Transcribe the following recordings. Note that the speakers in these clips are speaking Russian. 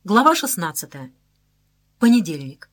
Глава 16. Понедельник.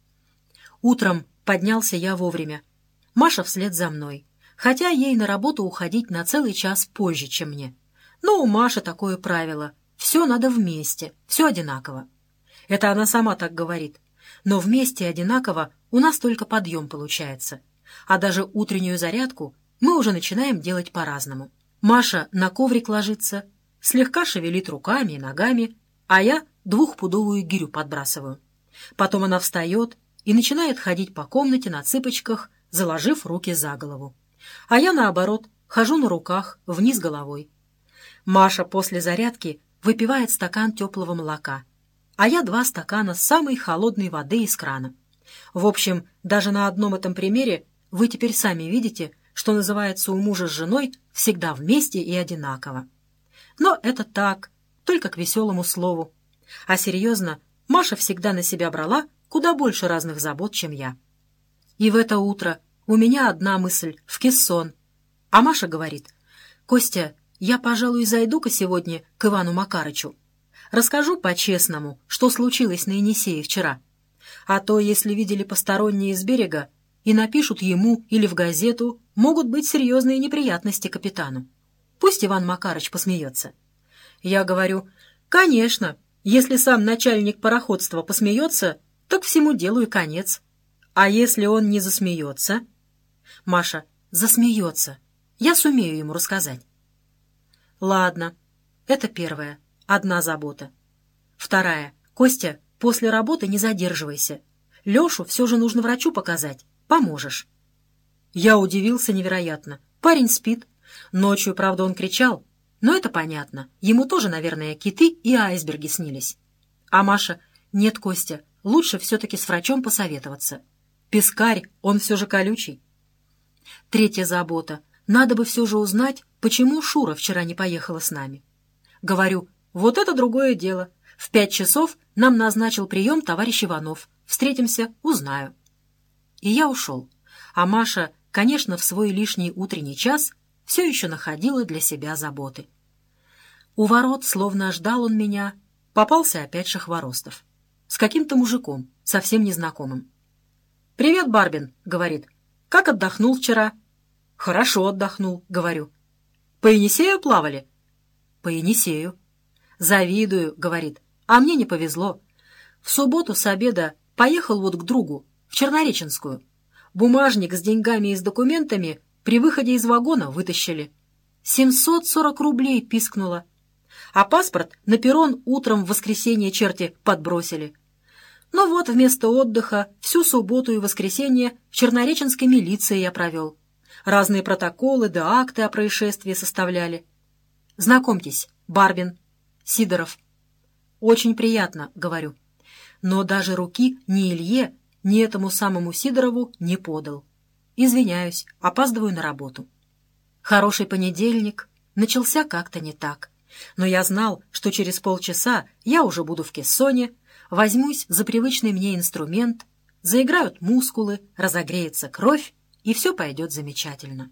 Утром поднялся я вовремя. Маша вслед за мной, хотя ей на работу уходить на целый час позже, чем мне. Но у Маши такое правило. Все надо вместе, все одинаково. Это она сама так говорит. Но вместе одинаково у нас только подъем получается. А даже утреннюю зарядку мы уже начинаем делать по-разному. Маша на коврик ложится, слегка шевелит руками и ногами, а я 2-пудовую гирю подбрасываю. Потом она встает и начинает ходить по комнате на цыпочках, заложив руки за голову. А я, наоборот, хожу на руках, вниз головой. Маша после зарядки выпивает стакан теплого молока, а я 2 стакана самой холодной воды из крана. В общем, даже на одном этом примере вы теперь сами видите, что называется у мужа с женой всегда вместе и одинаково. Но это так, только к веселому слову. А серьезно, Маша всегда на себя брала куда больше разных забот, чем я. И в это утро у меня одна мысль — в кессон. А Маша говорит: «Костя, я, пожалуй, зайду-ка сегодня к Ивану Макарычу. Расскажу по-честному, что случилось на Енисее вчера. А то, если видели посторонние из берега и напишут ему или в газету, могут быть серьезные неприятности капитану. Пусть Иван Макарыч посмеется». Я говорю: «Конечно, если сам начальник пароходства посмеется, так всему делу и конец. А если он не засмеется?» Маша: «Засмеется. Я сумею ему рассказать». Ладно, это первая, одна забота. Вторая: «Костя, после работы не задерживайся. Лешу все же нужно врачу показать. Поможешь». Я удивился невероятно. Парень спит. Ночью, правда, он кричал, но это понятно. Ему тоже, наверное, киты и айсберги снились. А Маша: «Нет, Костя, лучше все-таки с врачом посоветоваться. Пескарь, он все же колючий». Третья забота: надо бы все же узнать, почему Шура вчера не поехала с нами. Говорю: «Вот это другое дело. В 5 часов нам назначил прием товарищ Иванов. Встретимся, узнаю». И я ушел. А Маша, конечно, в свой лишний утренний час все еще находила для себя заботы. У ворот, словно ждал он меня, попался опять Шахворостов. С каким-то мужиком, совсем незнакомым. «Привет, Барбин», — говорит. «Как отдохнул вчера?» «Хорошо отдохнул», — говорю. «По Енисею плавали?» «По Енисею». «Завидую», — говорит. «А мне не повезло. В субботу с обеда поехал вот к другу, в Чернореченскую. Бумажник с деньгами и с документами при выходе из вагона вытащили. 740 рублей пискнуло. А паспорт на перрон утром в воскресенье черти подбросили. Ну вот, вместо отдыха всю субботу и воскресенье в Чернореченской милиции я провел. Разные протоколы да акты о происшествии составляли. Знакомьтесь, Барбин, Сидоров». «Очень приятно», — говорю. Но даже руки ни Илье, ни этому самому Сидорову не подал. Извиняюсь, опаздываю на работу. Хороший понедельник начался как-то не так. Но я знал, что через полчаса я уже буду в кессоне, возьмусь за привычный мне инструмент, заиграют мускулы, разогреется кровь, и все пойдет замечательно.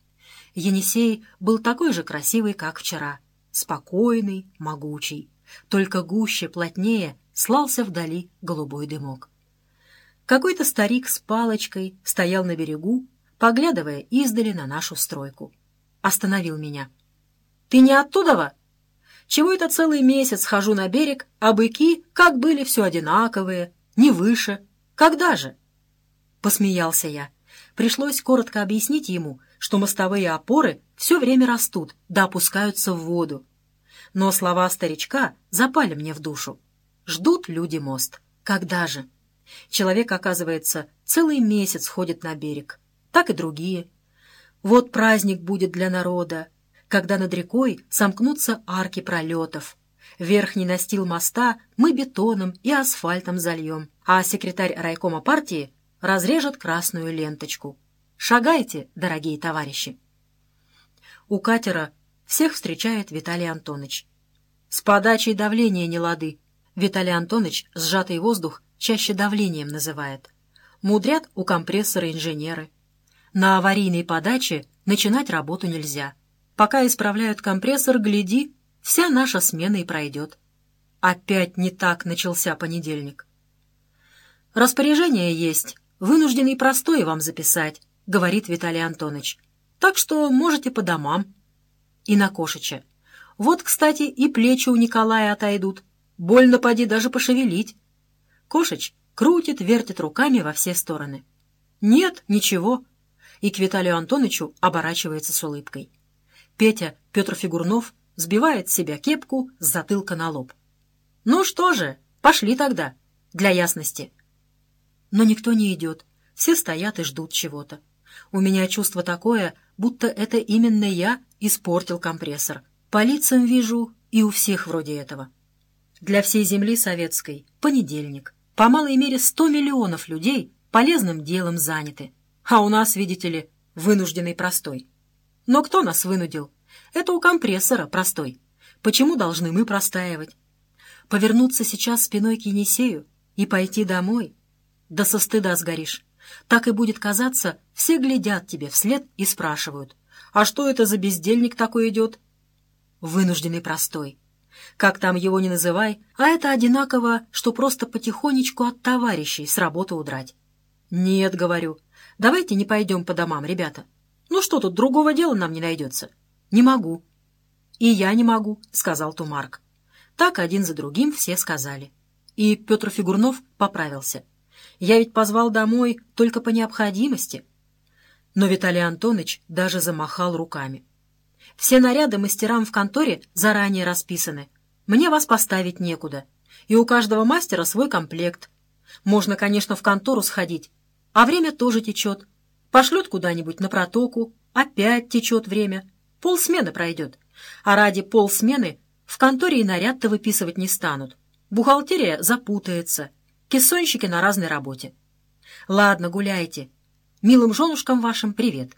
Енисей был такой же красивый, как вчера, спокойный, могучий, только гуще, плотнее слался вдали голубой дымок. Какой-то старик с палочкой стоял на берегу, поглядывая издали на нашу стройку. Остановил меня. «Ты не оттуда-во? Чего это целый месяц хожу на берег, а быки, как были, все одинаковые, не выше? Когда же?» Посмеялся я. Пришлось коротко объяснить ему, что мостовые опоры все время растут да опускаются в воду. Но слова старичка запали мне в душу. Ждут люди мост. Когда же? Человек, оказывается, целый месяц ходит на берег. Так и другие. Вот праздник будет для народа, когда над рекой сомкнутся арки пролетов. Верхний настил моста мы бетоном и асфальтом зальем, а секретарь райкома партии разрежет красную ленточку. Шагайте, дорогие товарищи. У катера всех встречает Виталий Антонович. С подачей давления не лады. Виталий Антонович сжатый воздух чаще давлением называет. Мудрят у компрессора инженеры. На аварийной подаче начинать работу нельзя. Пока исправляют компрессор, гляди, вся наша смена и пройдет. Опять не так начался понедельник. «Распоряжение есть. Вынужденный простой вам записать», — говорит Виталий Антонович. «Так что можете по домам». И на Кошича. «Вот, кстати, и плечи у Николая отойдут. Больно поди даже пошевелить». Кошич крутит, вертит руками во все стороны. «Нет, ничего». И к Виталию Антоновичу оборачивается с улыбкой. Петя, Петр Фигурнов, сбивает с себя кепку с затылка на лоб. «Ну что же, пошли тогда, для ясности». Но никто не идет, все стоят и ждут чего-то. У меня чувство такое, будто это именно я испортил компрессор. По лицам вижу, и у всех вроде этого. Для всей земли советской понедельник. По малой мере 100 миллионов людей полезным делом заняты. А у нас, видите ли, вынужденный простой. Но кто нас вынудил? Это у компрессора простой. Почему должны мы простаивать? Повернуться сейчас спиной к Енисею и пойти домой? Да со стыда сгоришь. Так и будет казаться, все глядят тебе вслед и спрашивают: «А что это за бездельник такой идет?» Вынужденный простой. Как там его ни называй, а это одинаково, что просто потихонечку от товарищей с работы удрать. «Нет, — говорю, — давайте не пойдем по домам, ребята. Ну что тут, другого дела нам не найдется?» «Не могу». «И я не могу», — сказал Тумарк. Так один за другим все сказали. И Петр Фигурнов поправился. «Я ведь позвал домой только по необходимости». Но Виталий Антонович даже замахал руками. «Все наряды мастерам в конторе заранее расписаны. Мне вас поставить некуда. И у каждого мастера свой комплект. Можно, конечно, в контору сходить, а время тоже течет. Пошлют куда-нибудь на протоку, опять течет время. Полсмены пройдет. А ради полсмены в конторе и наряд-то выписывать не станут. Бухгалтерия запутается. Кессонщики на разной работе. Ладно, гуляйте. Милым женушкам вашим привет».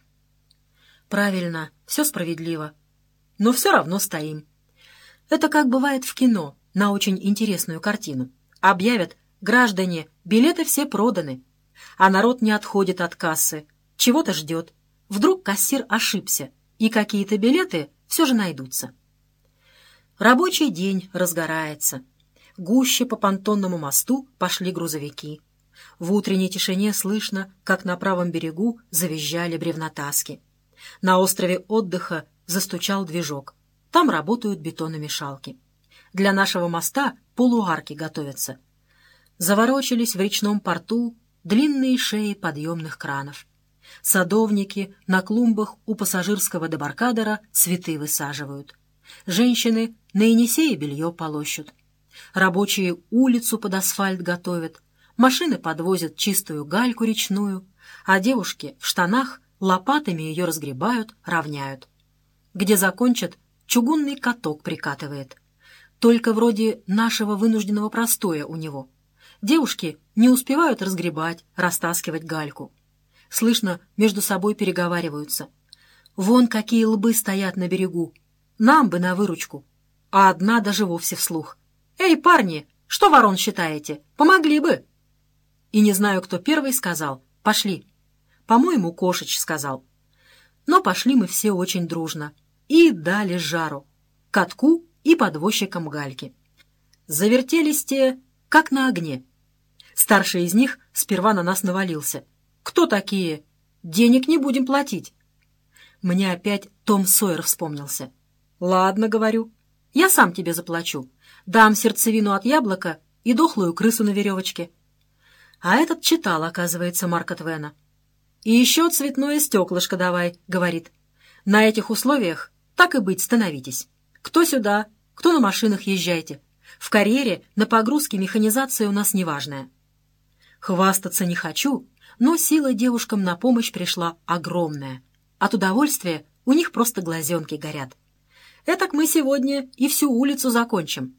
Правильно, все справедливо. Но все равно стоим. Это как бывает в кино, на очень интересную картину. Объявят: «Граждане, билеты все проданы». А народ не отходит от кассы, чего-то ждет. Вдруг кассир ошибся, и какие-то билеты все же найдутся. Рабочий день разгорается. Гуще по понтонному мосту пошли грузовики. В утренней тишине слышно, как на правом берегу завизжали бревнотаски. На острове отдыха застучал движок. Там работают бетономешалки. Для нашего моста полуарки готовятся. Заворочились в речном порту длинные шеи подъемных кранов. Садовники на клумбах у пассажирского дебаркадера цветы высаживают. Женщины на Енисее белье полощут. Рабочие улицу под асфальт готовят. Машины подвозят чистую гальку речную, а девушки в штанах лопатами ее разгребают, равняют. Где закончат, чугунный каток прикатывает. Только вроде нашего вынужденного простоя у него. Девушки не успевают разгребать, растаскивать гальку. Слышно, между собой переговариваются. Вон какие лбы стоят на берегу. Нам бы на выручку. А одна даже вовсе вслух: «Эй, парни, что ворон считаете? Помогли бы!» И не знаю, кто первый сказал: «Пошли». По-моему, Кошич сказал. Но пошли мы все очень дружно. И дали жару. Катку и подвозчикам гальки. Завертелись те, как на огне. Старший из них сперва на нас навалился. «Кто такие? Денег не будем платить». Мне опять Том Сойер вспомнился. «Ладно, — говорю, — я сам тебе заплачу. Дам сердцевину от яблока и дохлую крысу на веревочке». А этот читал, оказывается, Марка Твена. «И еще цветное стеклышко давай», — говорит. «На этих условиях, так и быть, становитесь. Кто сюда, кто на машинах езжайте. В карьере на погрузке механизация у нас неважная». Хвастаться не хочу, но сила девушкам на помощь пришла огромная. От удовольствия у них просто глазенки горят. Этак мы сегодня и всю улицу закончим.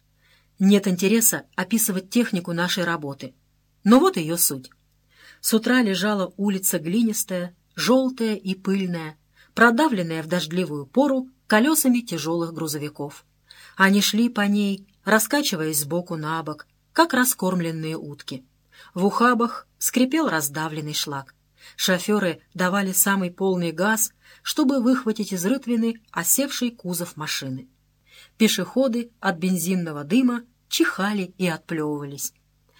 Нет интереса описывать технику нашей работы. Но вот ее суть. С утра лежала улица глинистая, желтая и пыльная, продавленная в дождливую пору колесами тяжелых грузовиков. Они шли по ней, раскачиваясь сбоку на бок, как раскормленные утки. В ухабах скрипел раздавленный шлак. Шоферы давали самый полный газ, чтобы выхватить из рытвины осевший кузов машины. Пешеходы от бензинного дыма чихали и отплевывались.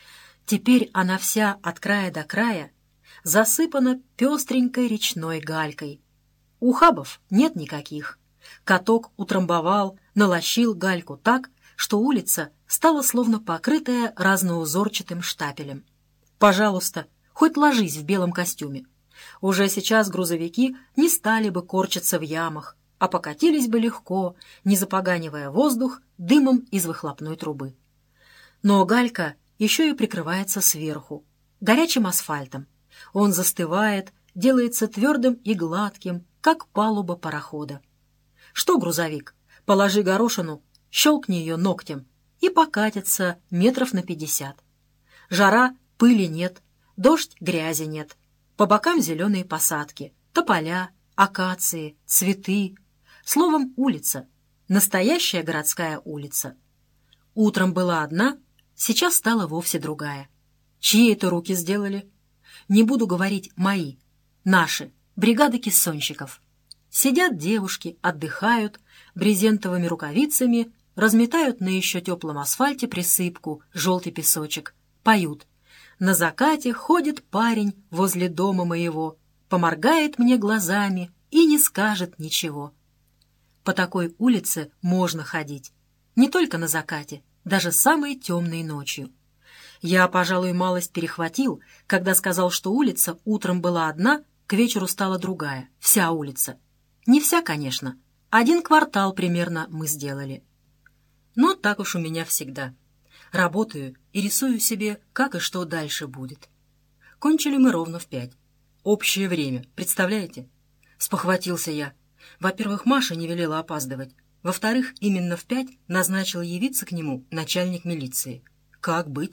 Теперь она вся от края до края засыпана пестренькой речной галькой. Ухабов нет никаких. Каток утрамбовал, налощил гальку так, что улица стала словно покрытая разноузорчатым штапелем. Пожалуйста, хоть ложись в белом костюме. Уже сейчас грузовики не стали бы корчиться в ямах, а покатились бы легко, не запоганивая воздух дымом из выхлопной трубы. Но галька еще и прикрывается сверху, горячим асфальтом. Он застывает, делается твердым и гладким, как палуба парохода. Что грузовик? Положи горошину, щелкни ее ногтем, и покатится метров на 50. Жара, пыли нет, дождь, грязи нет. По бокам зеленые посадки, тополя, акации, цветы. Словом, улица. Настоящая городская улица. Утром была одна, сейчас стала вовсе другая. Чьи это руки сделали? Не буду говорить «мои», наши, бригады кессонщиков. Сидят девушки, отдыхают, брезентовыми рукавицами разметают на еще теплом асфальте присыпку, желтый песочек, поют. На закате ходит парень возле дома моего, поморгает мне глазами и не скажет ничего. По такой улице можно ходить. Не только на закате, даже самой темной ночью. Я, пожалуй, малость перехватил, когда сказал, что улица утром была одна, к вечеру стала другая, вся улица. Не вся, конечно. 1 квартал примерно мы сделали. Но так уж у меня всегда. Работаю и рисую себе, как и что дальше будет. Кончили мы ровно в 5. Общее время, представляете? Спохватился я. Во-первых, Маша не велела опаздывать. Во-вторых, именно в 5 назначил явиться к нему начальник милиции. Как быть?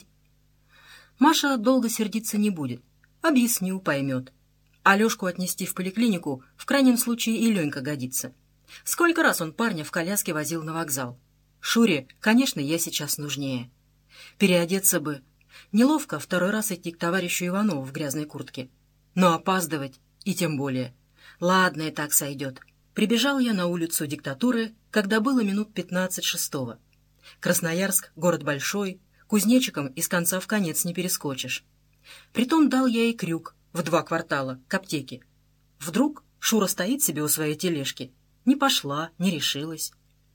Маша долго сердиться не будет. Объясню, поймет. Алешку отнести в поликлинику в крайнем случае и Ленька годится. Сколько раз он парня в коляске возил на вокзал. Шуре, конечно, я сейчас нужнее. Переодеться бы. Неловко 2-й раз идти к товарищу Иванову в грязной куртке. Но опаздывать и тем более. Ладно, и так сойдет. Прибежал я на улицу Диктатуры, когда было минут 15 6. Красноярск — город большой, кузнечиком из конца в конец не перескочишь. Притом дал я ей крюк в 2 квартала к аптеке. Вдруг Шура стоит себе у своей тележки. Не пошла, не решилась.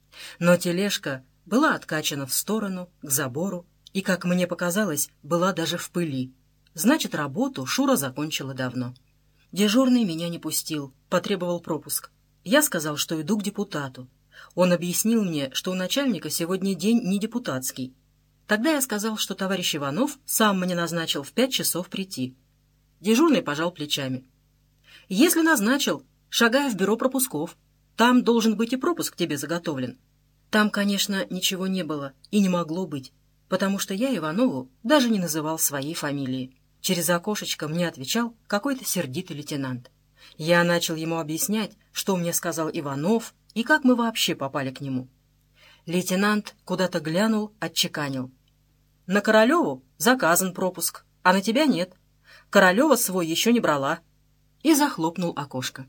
Но тележка была откачана в сторону, к забору, и, как мне показалось, была даже в пыли. Значит, работу Шура закончила давно. Дежурный меня не пустил, потребовал пропуск. Я сказал, что иду к депутату. Он объяснил мне, что у начальника сегодня день не депутатский. Тогда я сказал, что товарищ Иванов сам мне назначил в 5 часов прийти. Дежурный пожал плечами. «Если назначил, шагай в бюро пропусков. Там должен быть и пропуск тебе заготовлен». Там, конечно, ничего не было и не могло быть, потому что я Иванову даже не называл своей фамилии. Через окошечко мне отвечал какой-то сердитый лейтенант. Я начал ему объяснять, что мне сказал Иванов и как мы вообще попали к нему. Лейтенант куда-то глянул, отчеканил. «На Королеву заказан пропуск, а на тебя нет. Королева свой еще не брала». И захлопнул окошко.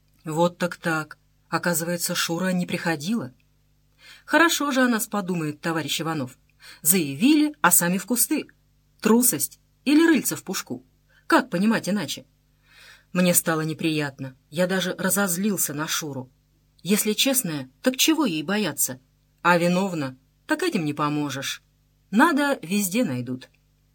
Вот так. Оказывается, Шура не приходила. Хорошо же о нас подумает товарищ Иванов. Заявили, а сами в кусты. Трусость или рыльца в пушку? Как понимать иначе? Мне стало неприятно. Я даже разозлился на Шуру. Если честно, так чего ей бояться? А виновна, так этим не поможешь. Надо, везде найдут.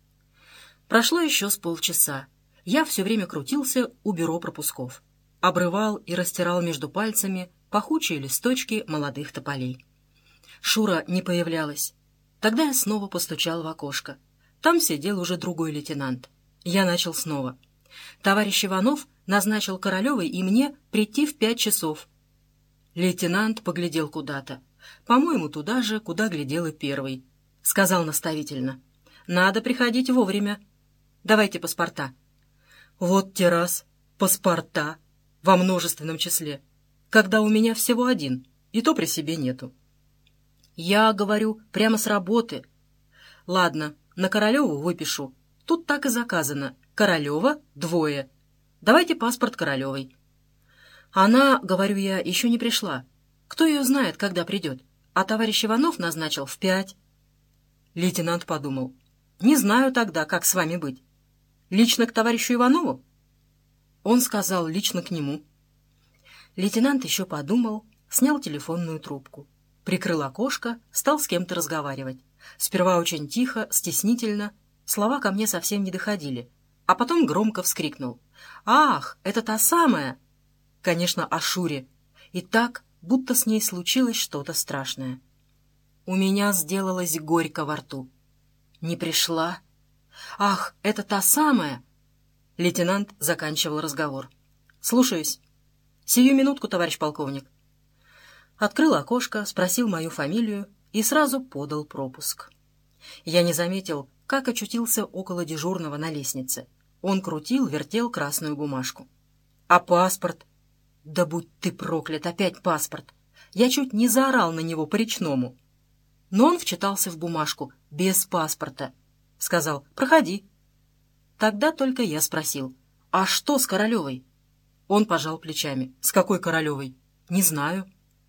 Прошло еще с полчаса. Я все время крутился у бюро пропусков. Обрывал и растирал между пальцами пахучие листочки молодых тополей. Шура не появлялась. Тогда я снова постучал в окошко. Там сидел уже другой лейтенант. Я начал снова. Товарищ Иванов назначил Королевой и мне прийти в 5 часов. Лейтенант поглядел куда-то. По-моему, туда же, куда глядел и первый. Сказал наставительно. «Надо приходить вовремя. Давайте паспорта». Вот те раз. Паспорта. Во множественном числе. Когда у меня всего 1, и то при себе нету. Я говорю, прямо с работы. Ладно, на Королеву выпишу. Тут так и заказано. Королева 2. Давайте паспорт Королевой. Она, говорю я, еще не пришла. Кто ее знает, когда придет? А товарищ Иванов назначил в 5. Лейтенант подумал. «Не знаю тогда, как с вами быть. Лично к товарищу Иванову?» Он сказал лично к нему. Лейтенант еще подумал, снял телефонную трубку, прикрыл окошко, стал с кем-то разговаривать. Сперва очень тихо, стеснительно, слова ко мне совсем не доходили, а потом громко вскрикнул. «Ах, это та самая!» Конечно, о Шуре. И так, будто с ней случилось что-то страшное. У меня сделалось горько во рту. Не пришла. «Ах, это та самая!» Лейтенант заканчивал разговор. «Слушаюсь. Сию минутку, товарищ полковник». Открыл окошко, спросил мою фамилию и сразу подал пропуск. Я не заметил, как очутился около дежурного на лестнице. Он крутил, вертел красную бумажку. «А паспорт?» «Да будь ты проклят, опять паспорт!» Я чуть не заорал на него по-речному. Но он вчитался в бумажку, без паспорта. Сказал: «Проходи». Тогда только я спросил: «А что с Королевой?» Он пожал плечами. «С какой Королевой?» «Не знаю».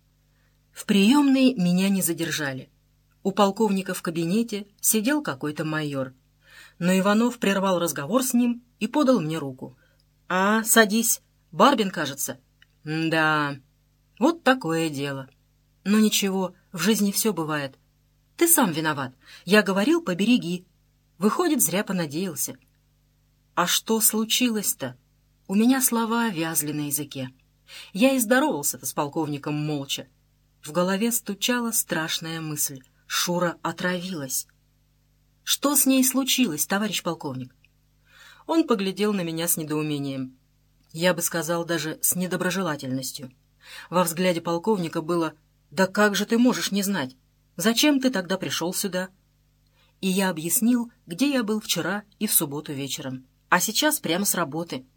В приемной меня не задержали. У полковника в кабинете сидел какой-то майор. Но Иванов прервал разговор с ним и подал мне руку. «А, садись. Барбин, кажется». «Да, вот такое дело. Но ничего, в жизни все бывает. Ты сам виноват. Я говорил, побереги. Выходит, зря понадеялся». «А что случилось-то?» У меня слова вязли на языке. Я и здоровался-то с полковником молча. В голове стучала страшная мысль. Шура отравилась. «Что с ней случилось, товарищ полковник?» Он поглядел на меня с недоумением. Я бы сказал, даже с недоброжелательностью. Во взгляде полковника было: «Да как же ты можешь не знать? Зачем ты тогда пришел сюда?» И я объяснил, где я был вчера и в субботу вечером. А сейчас прямо с работы.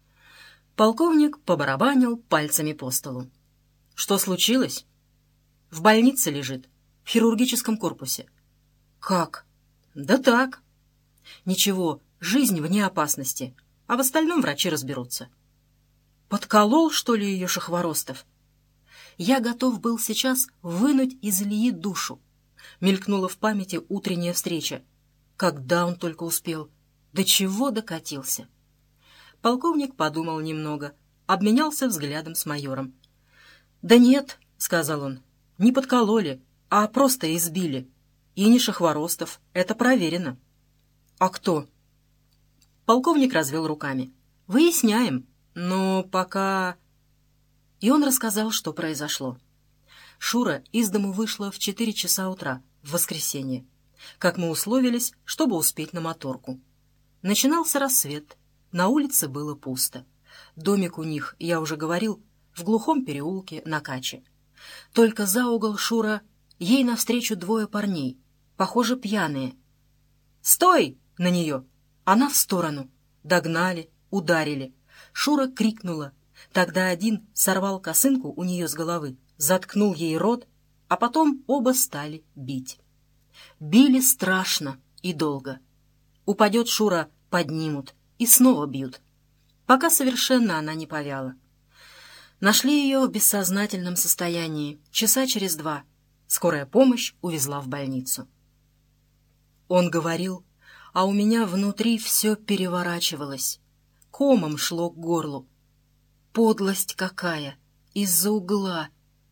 Полковник побарабанил пальцами по столу. «Что случилось?» «В больнице лежит, в хирургическом корпусе». «Как?» «Да так». «Ничего, жизнь вне опасности, а в остальном врачи разберутся». «Подколол, что ли, ее Шахворостов?» Я готов был сейчас вынуть из Ильи душу. Мелькнула в памяти утренняя встреча. Когда он только успел? До чего докатился? Полковник подумал немного, обменялся взглядом с майором. «Да нет», — сказал он, — «не подкололи, а просто избили. И не Шахворостов, это проверено». «А кто?» Полковник развел руками. «Выясняем, но пока...» И он рассказал, что произошло. Шура из дому вышла в 4 часа утра, в воскресенье, как мы условились, чтобы успеть на моторку. Начинался рассвет, на улице было пусто. Домик у них, я уже говорил, в глухом переулке на Каче. Только за угол Шура, ей навстречу 2 парней, похоже, пьяные. «Стой!» на нее. Она в сторону. Догнали, ударили. Шура крикнула. Тогда один сорвал косынку у нее с головы, заткнул ей рот, а потом оба стали бить. Били страшно и долго. Упадет Шура, поднимут и снова бьют, пока совершенно она не повяла. Нашли ее в бессознательном состоянии часа через 2. Скорая помощь увезла в больницу. Он говорил, а у меня внутри все переворачивалось. Комом шло к горлу. Подлость какая! Из-за угла!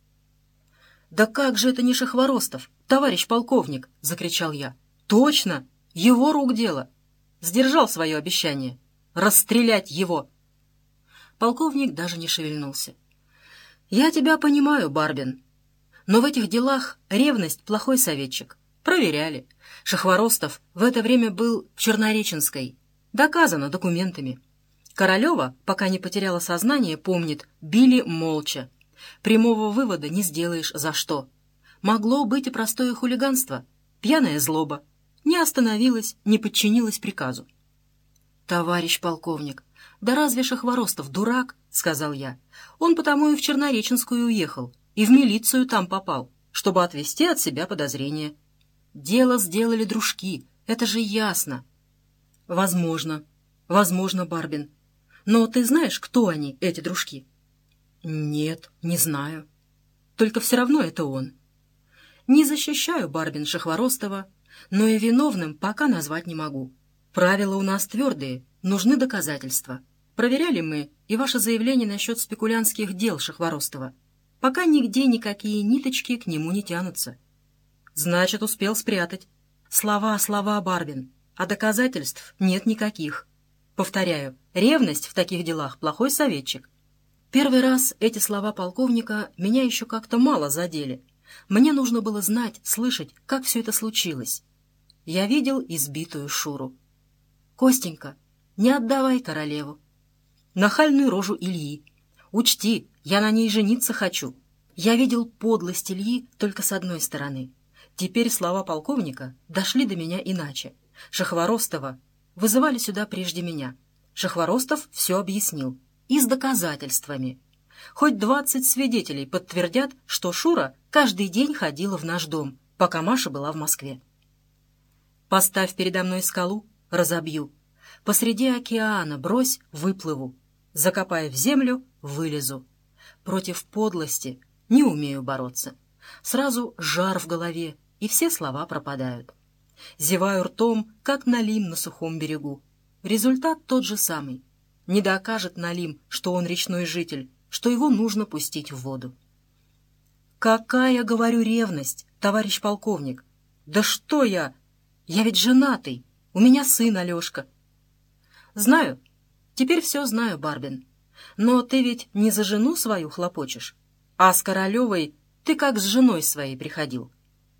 «Да как же это не Шахворостов, товарищ полковник!» — закричал я. «Точно! Его рук дело! Сдержал свое обещание. Расстрелять его!» Полковник даже не шевельнулся. «Я тебя понимаю, Барбин. Но в этих делах ревность — плохой советчик. Проверяли. Шахворостов в это время был в Чернореченской. Доказано документами. Королева, пока не потеряла сознание, помнит, били молча. Прямого вывода не сделаешь за что. Могло быть и простое хулиганство, пьяная злоба. Не остановилась, не подчинилась приказу. «Товарищ полковник, да разве Шахворостов дурак?» — сказал я. «Он потому и в Чернореченскую уехал, и в милицию там попал, чтобы отвести от себя подозрения. Дело сделали дружки, это же ясно». «Возможно, Барбин. Но ты знаешь, кто они, эти дружки?» «Нет, не знаю. Только все равно это он». «Не защищаю, Барбин, Шахворостова, Но и виновным пока назвать не могу. Правила у нас твердые, нужны доказательства. Проверяли мы и ваше заявление насчет спекулянтских дел Шахворостова. Пока нигде никакие ниточки к нему не тянутся. Значит, успел спрятать. Слова, Барбин, а доказательств нет никаких. Повторяю, ревность в таких делах плохой советчик. Первый раз эти слова полковника меня еще как-то мало задели. Мне нужно было знать, слышать, как все это случилось. Я видел избитую Шуру. «Костенька, не отдавай королеву». Нахальную рожу Ильи. «Учти, я на ней жениться хочу». Я видел подлость Ильи только с одной стороны. Теперь слова полковника дошли до меня иначе. Шахворостова вызывали сюда прежде меня. Шахворостов все объяснил. И с доказательствами. Хоть 20 свидетелей подтвердят, что Шура каждый день ходила в наш дом, пока Маша была в Москве. Поставь передо мной скалу — разобью. Посреди океана брось — выплыву. Закопай в землю — вылезу. Против подлости не умею бороться. Сразу жар в голове, и все слова пропадают. Зеваю ртом, как Налим на сухом берегу. Результат тот же самый. Не докажет Налим, что он речной житель, что его нужно пустить в воду. «Какая, говорю, ревность, товарищ полковник? Да что я? Я ведь женатый, у меня сын Алешка». «Знаю, теперь все знаю, Барбин. Но ты ведь не за жену свою хлопочешь, а с Королевой ты как с женой своей приходил».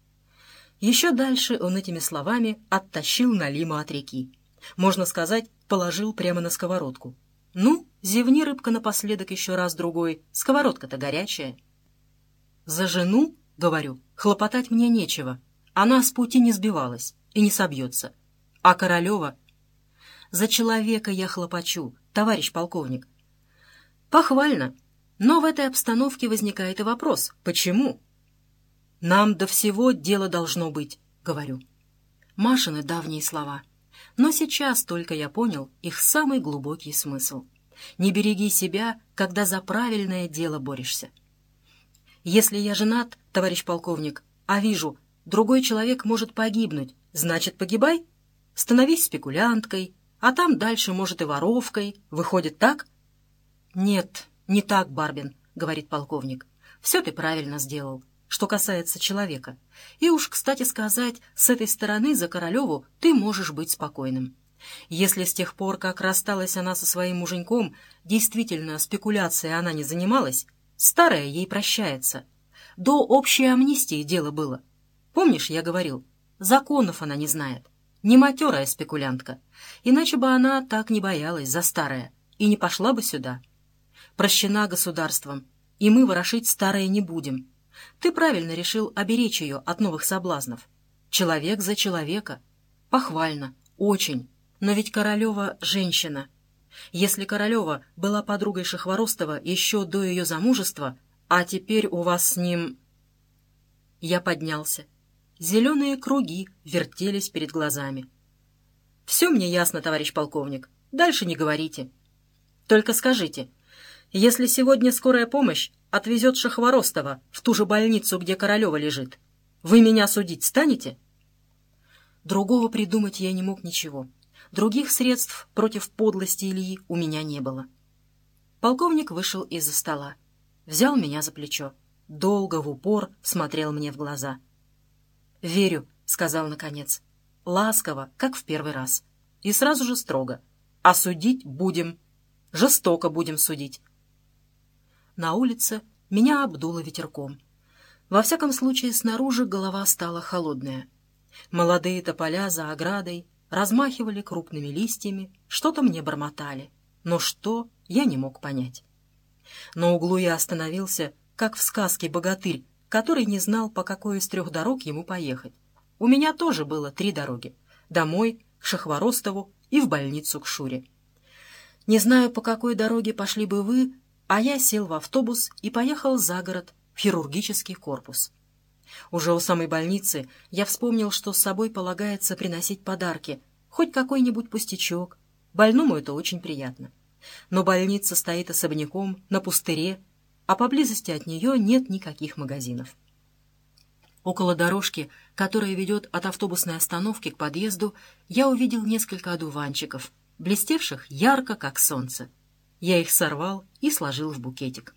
Еще дальше он этими словами оттащил Налима от реки. Можно сказать, положил прямо на сковородку. «Ну, зевни, рыбка, напоследок еще раз-другой, сковородка-то горячая». «За жену, — говорю, — хлопотать мне нечего. Она с пути не сбивалась и не собьется. А Королева? За человека я хлопочу, товарищ полковник». «Похвально. Но в этой обстановке возникает и вопрос. Почему?» «Нам до всего дело должно быть, — говорю». Машины давние слова. Но сейчас только я понял их самый глубокий смысл. Не береги себя, когда за правильное дело борешься. Если я женат, товарищ полковник, а вижу, другой человек может погибнуть, значит, погибай. Становись спекулянткой, а там дальше, может, и воровкой. Выходит так? Нет, не так, Барбин, — говорит полковник. Все ты правильно сделал, что касается человека. И уж, кстати сказать, с этой стороны за Королеву ты можешь быть спокойным. Если с тех пор, как рассталась она со своим муженьком, действительно спекуляцией она не занималась, старая ей прощается. До общей амнистии дело было. Помнишь, я говорил, законов она не знает, не матерая спекулянтка, иначе бы она так не боялась за старое и не пошла бы сюда. Прощена государством, и мы ворошить старое не будем. Ты правильно решил оберечь ее от новых соблазнов. Человек за человека. Похвально, очень. Но ведь Королева — женщина. Если Королева была подругой Шахворостова еще до ее замужества, а теперь у вас с ним...» Я поднялся. Зеленые круги вертелись перед глазами. «Все мне ясно, товарищ полковник. Дальше не говорите. Только скажите, если сегодня скорая помощь отвезет Шахворостова в ту же больницу, где Королева лежит, вы меня судить станете?» Другого придумать я не мог ничего. Других средств против подлости Ильи у меня не было. Полковник вышел из-за стола, взял меня за плечо, долго в упор смотрел мне в глаза. «Верю», — сказал наконец, ласково, как в первый раз, и сразу же строго. «А судить будем, жестоко будем судить». На улице меня обдуло ветерком. Во всяком случае, снаружи голова стала холодная. Молодые тополя за оградой размахивали крупными листьями, что-то мне бормотали. Но что, я не мог понять. На углу я остановился, как в сказке богатырь, который не знал, по какой из 3 дорог ему поехать. У меня тоже было 3 дороги. Домой, к Шахворостову и в больницу к Шуре. Не знаю, по какой дороге пошли бы вы, а я сел в автобус и поехал за город в хирургический корпус. Уже у самой больницы я вспомнил, что с собой полагается приносить подарки, хоть какой-нибудь пустячок. Больному это очень приятно. Но больница стоит особняком, на пустыре, а поблизости от нее нет никаких магазинов. Около дорожки, которая ведет от автобусной остановки к подъезду, я увидел несколько одуванчиков, блестевших ярко, как солнце. Я их сорвал и сложил в букетик.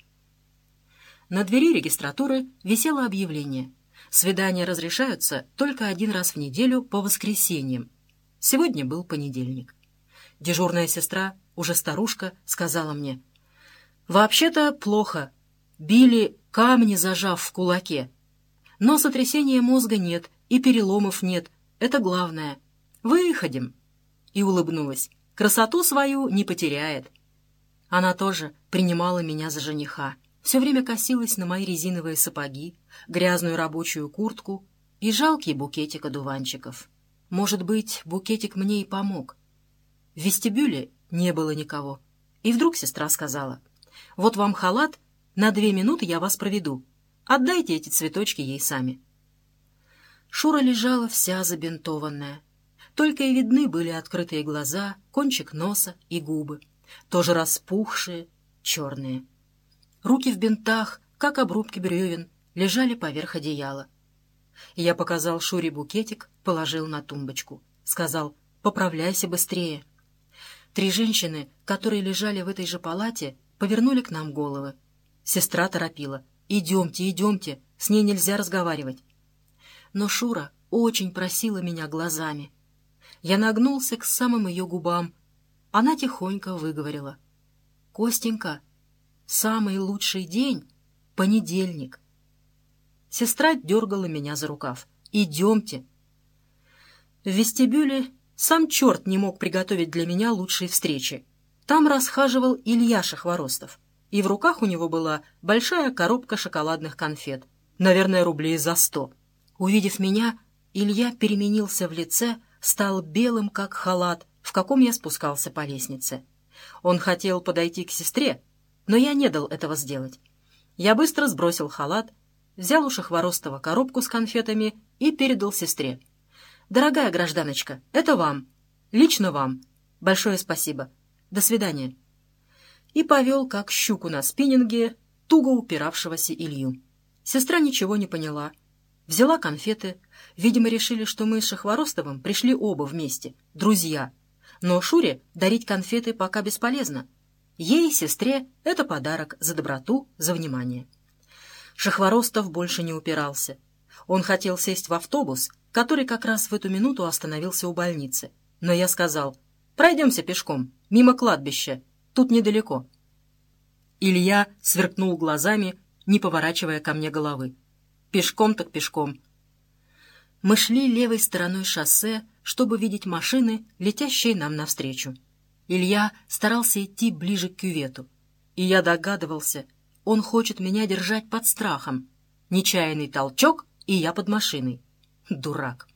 На двери регистратуры висело объявление: свидания разрешаются только 1 раз в неделю по воскресеньям. Сегодня был понедельник. Дежурная сестра, уже старушка, сказала мне: «Вообще-то плохо. Били, камни зажав в кулаке. Но сотрясения мозга нет и переломов нет. Это главное. Выходим». И улыбнулась. «Красоту свою не потеряет». Она тоже принимала меня за жениха. Все время косилась на мои резиновые сапоги, грязную рабочую куртку и жалкий букетик одуванчиков. Может быть, букетик мне и помог. В вестибюле не было никого. И вдруг сестра сказала: «Вот вам халат, на 2 минуты я вас проведу. Отдайте эти цветочки ей сами». Шура лежала вся забинтованная. Только и видны были открытые глаза, кончик носа и губы, тоже распухшие, черные. Руки в бинтах, как обрубки бревен, лежали поверх одеяла. Я показал Шуре букетик, положил на тумбочку. Сказал: «Поправляйся быстрее». 3 женщины, которые лежали в этой же палате, повернули к нам головы. Сестра торопила: «Идемте, идемте, с ней нельзя разговаривать». Но Шура очень просила меня глазами. Я нагнулся к самым ее губам. Она тихонько выговорила: «Костенька, самый лучший день — понедельник». Сестра дергала меня за рукав: «Идемте». В вестибюле сам черт не мог приготовить для меня лучшей встречи. Там расхаживал Ильяша Хворостов, и в руках у него была большая коробка шоколадных конфет, наверное, рублей за 100. Увидев меня, Илья переменился в лице, стал белым, как халат, в каком я спускался по лестнице. Он хотел подойти к сестре, но я не дал этого сделать. Я быстро сбросил халат, взял у Шахворостова коробку с конфетами и передал сестре. «Дорогая гражданочка, это вам. Лично вам. Большое спасибо. До свидания». И повел, как щуку на спиннинге, туго упиравшегося Илью. Сестра ничего не поняла. Взяла конфеты. Видимо, решили, что мы с Шахворостовым пришли оба вместе, друзья. Но Шуре дарить конфеты пока бесполезно. Ей, сестре, это подарок за доброту, за внимание. Шахворостов больше не упирался. Он хотел сесть в автобус, который как раз в эту минуту остановился у больницы. Но я сказал: «Пройдемся пешком, мимо кладбища, тут недалеко». Илья сверкнул глазами, не поворачивая ко мне головы. «Пешком так пешком». Мы шли левой стороной шоссе, чтобы видеть машины, летящие нам навстречу. Илья старался идти ближе к кювету. И я догадывался, он хочет меня держать под страхом. Нечаянный толчок, и я под машиной. Дурак.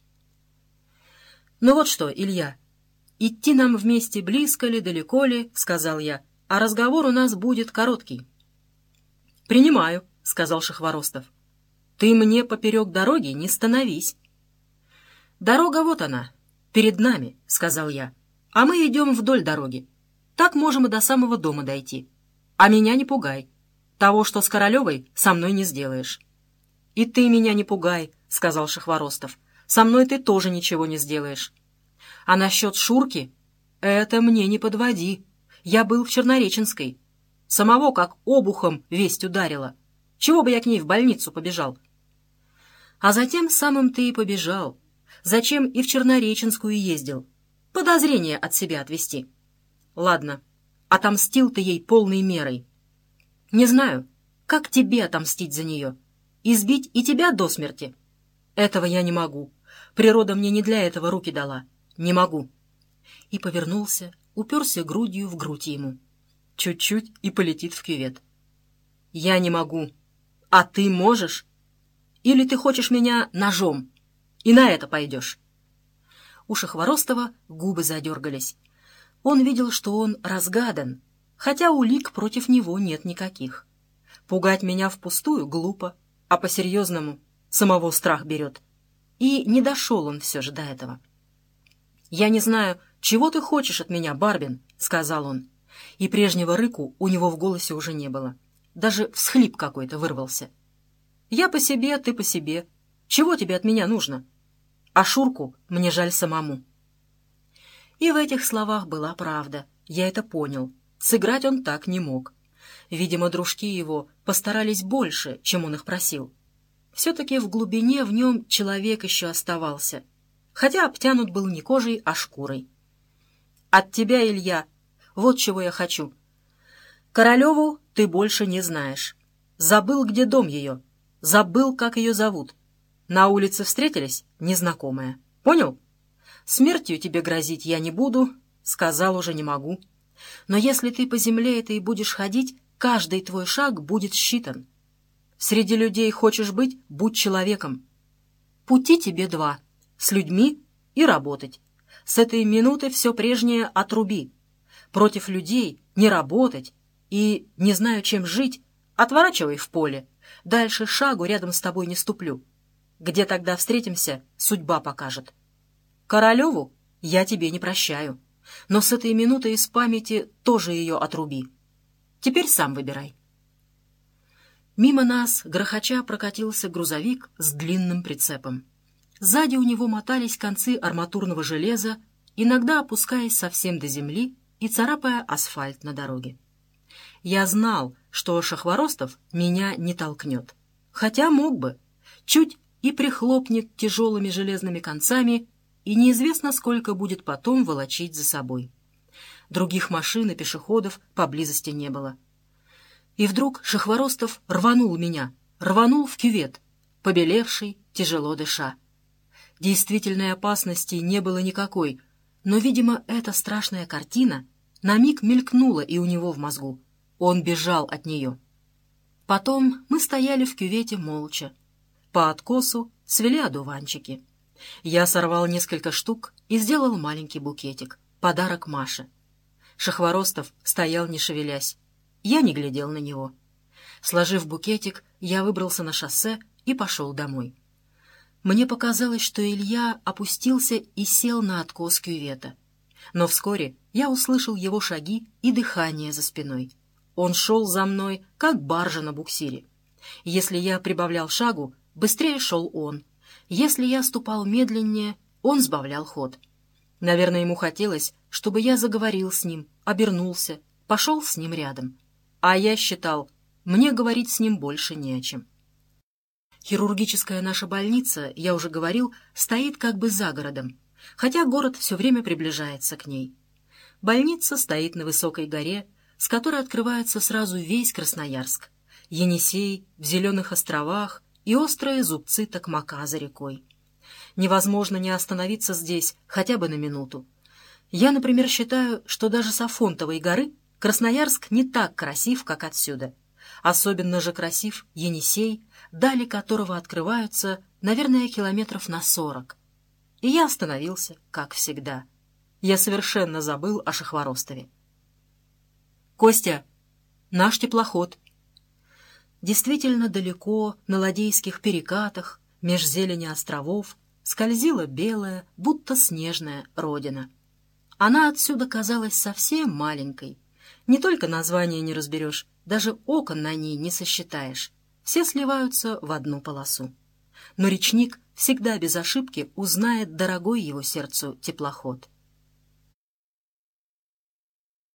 «Ну вот что, Илья, идти нам вместе близко ли, далеко ли, — сказал я, — а разговор у нас будет короткий». «Принимаю», — сказал Шахворостов. «Ты мне поперек дороги не становись». «Дорога вот она, перед нами», — сказал я, — «а мы идем вдоль дороги. Так можем и до самого дома дойти. А меня не пугай. Того, что с Королевой, со мной не сделаешь». «И ты меня не пугай», — сказал Шахворостов. «Со мной ты тоже ничего не сделаешь. А насчет Шурки — это мне не подводи. Я был в Чернореченской. Самого как обухом весть ударила. Чего бы я к ней в больницу побежал?» «А затем самым ты и побежал. Зачем и в Чернореченскую ездил? Подозрение от себя отвести». «Ладно, отомстил ты ей полной мерой». «Не знаю, как тебе отомстить за нее? Избить и тебя до смерти?» «Этого я не могу. Природа мне не для этого руки дала. Не могу». И повернулся, уперся грудью в грудь ему. Чуть-чуть и полетит в кювет. «Я не могу. А ты можешь? Или ты хочешь меня ножом? И на это пойдешь?» У Шахворостова губы задергались. Он видел, что он разгадан, хотя улик против него нет никаких. Пугать меня впустую глупо, а по-серьезному самого страх берет. И не дошел он все же до этого. «Я не знаю, чего ты хочешь от меня, Барбин», — сказал он. И прежнего рыку у него в голосе уже не было. Даже всхлип какой-то вырвался. «Я по себе, ты по себе. Чего тебе от меня нужно? а Шурку мне жаль самому». И в этих словах была правда. Я это понял. Сыграть он так не мог. Видимо, дружки его постарались больше, чем он их просил. Все-таки в глубине в нем человек еще оставался, хотя обтянут был не кожей, а шкурой. «От тебя, Илья, вот чего я хочу. Королеву ты больше не знаешь. Забыл, где дом ее. Забыл, как ее зовут. На улице встретились, незнакомая. Понял? Смертью тебе грозить я не буду, сказал уже не могу. Но если ты по земле этой будешь ходить, каждый твой шаг будет считан. Среди людей хочешь быть — будь человеком. Пути тебе два — с людьми и работать. С этой минуты все прежнее отруби. Против людей не работать и, не знаю, чем жить, отворачивай в поле. Дальше шагу рядом с тобой не ступлю. Где тогда встретимся, судьба покажет. Королеву я тебе не прощаю, но с этой минуты из памяти тоже ее отруби. Теперь сам выбирай». Мимо нас, грохоча, прокатился грузовик с длинным прицепом. Сзади у него мотались концы арматурного железа, иногда опускаясь совсем до земли и царапая асфальт на дороге. Я знал, что Шахворостов меня не толкнет, хотя мог бы, чуть и прихлопнет тяжелыми железными концами, и неизвестно, сколько будет потом волочить за собой. Других машин и пешеходов поблизости не было. И вдруг Шахворостов рванул меня, рванул в кювет, побелевший, тяжело дыша. Действительной опасности не было никакой, но, видимо, эта страшная картина на миг мелькнула и у него в мозгу. Он бежал от нее. Потом мы стояли в кювете молча. По откосу свели одуванчики. Я сорвал несколько штук и сделал маленький букетик, подарок Маше. Шахворостов стоял, не шевелясь. Я не глядел на него. Сложив букетик, я выбрался на шоссе и пошел домой. Мне показалось, что Илья опустился и сел на откос кювета. Но вскоре я услышал его шаги и дыхание за спиной. Он шел за мной, как баржа на буксире. Если я прибавлял шагу, быстрее шел он. Если я ступал медленнее, он сбавлял ход. Наверное, ему хотелось, чтобы я заговорил с ним, обернулся, пошел с ним рядом. А я считал, мне говорить с ним больше не о чем. Хирургическая наша больница, я уже говорил, стоит как бы за городом, хотя город все время приближается к ней. Больница стоит на высокой горе, с которой открывается сразу весь Красноярск, Енисей в зеленых островах и острые зубцы Токмака за рекой. Невозможно не остановиться здесь хотя бы на минуту. Я, например, считаю, что даже с Афонтовой горы Красноярск не так красив, как отсюда. Особенно же красив Енисей, дали которого открываются, наверное, километров на 40. И я остановился, как всегда. Я совершенно забыл о Шахворостове. «Костя, наш теплоход». Действительно далеко, на ладейских перекатах, меж зелени островов, скользила белая, будто снежная родина. Она отсюда казалась совсем маленькой. Не только название не разберешь, даже окон на ней не сосчитаешь. Все сливаются в одну полосу. Но речник всегда без ошибки узнает дорогой его сердцу теплоход.